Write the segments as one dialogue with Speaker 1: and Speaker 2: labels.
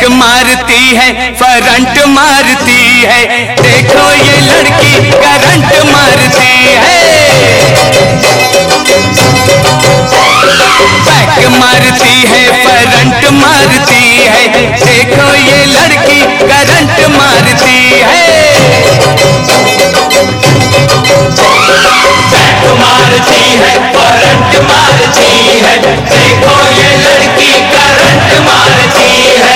Speaker 1: Back मारती है, current मारती है, देखो ये लड़की करंट मारती है। बैक मारती है, करंट मारती है, देखो ये लड़की करंट मारती है। बैक मारती है, करंट मारती है, देखो ये लड़की करंट मारती है।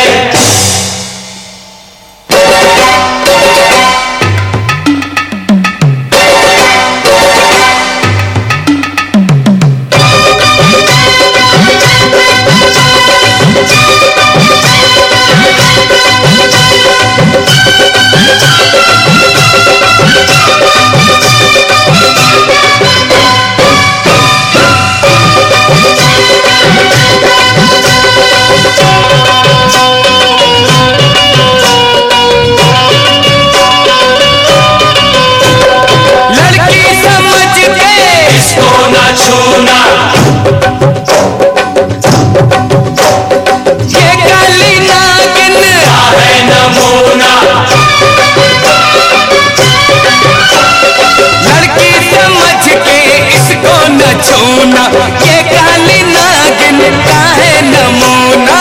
Speaker 1: ये काली नागिन का है नमूना।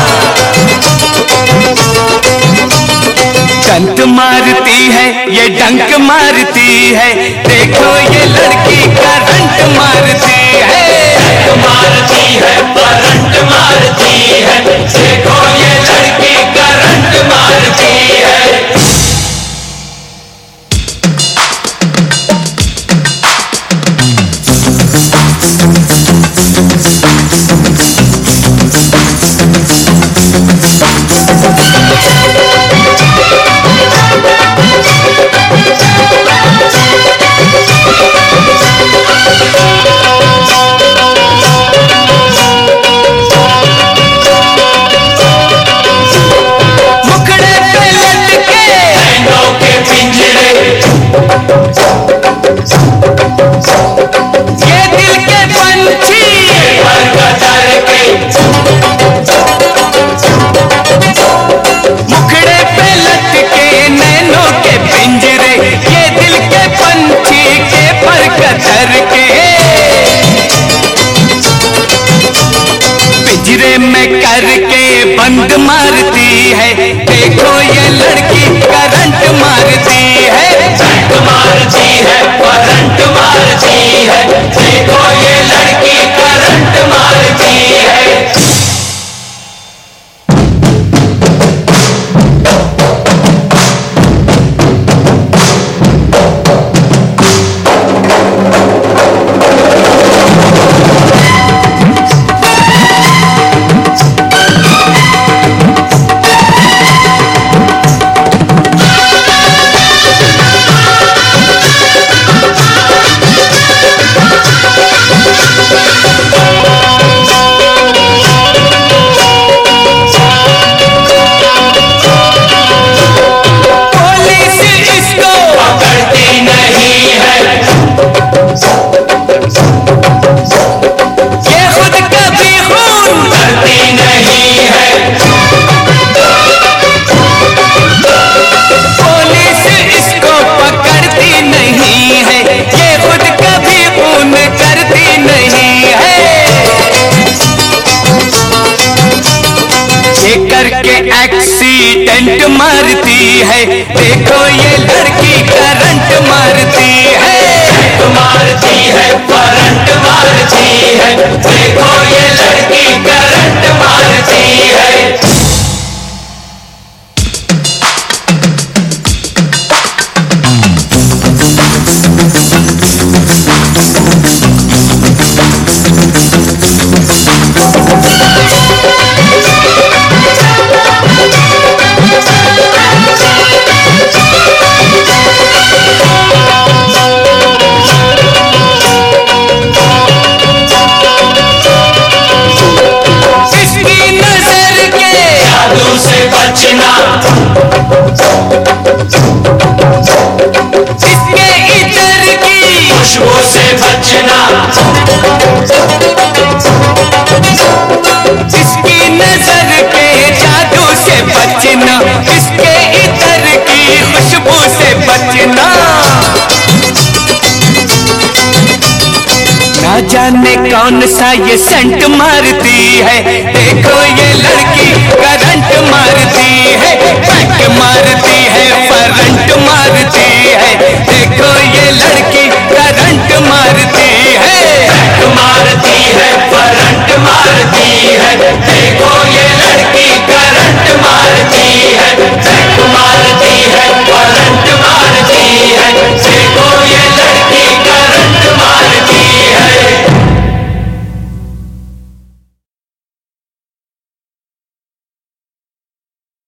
Speaker 1: डंक मारती है, ये डंक मारती है, देखो ये लड़की करंट मारती है। डंक मारती है, करंट मारती है, देखो ये लड़की करंट मारती है। ये दिल के पंछी जाने कौन सा ये सेंट मारती है, देखो ये लड़की करंट मारती है, बैंक मारती है, करंट मारती है, देखो ये लड़की करंट मारती है, बैंक मारती